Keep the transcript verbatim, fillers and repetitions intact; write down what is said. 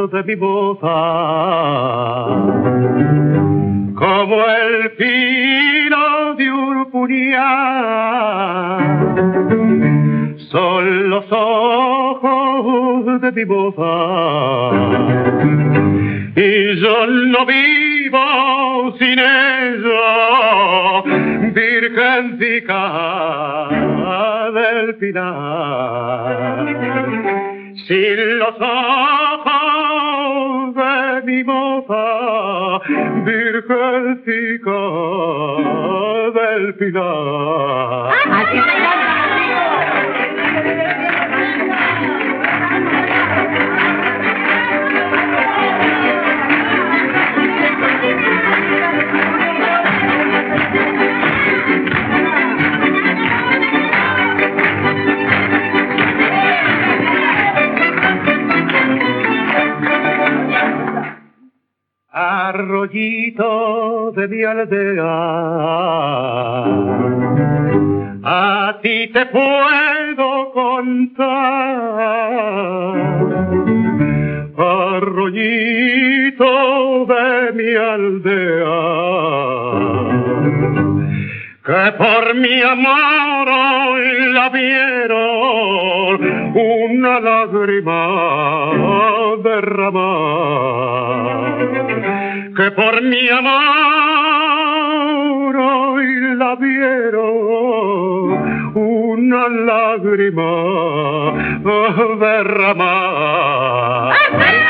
de mi boda, como el pino de un puñal, son los ojos de mi boda, y yo no vivo sin ella, virgencica del Pinar. Sin los ojos de mi boda, virgencica del Pinar. Arroyito de mi aldea, a ti te puedo contar. Arroyito de mi aldea, que por mi amor hoy la vieron una lágrima derramar, que por mi amor hoy la vieron una lágrima derramar.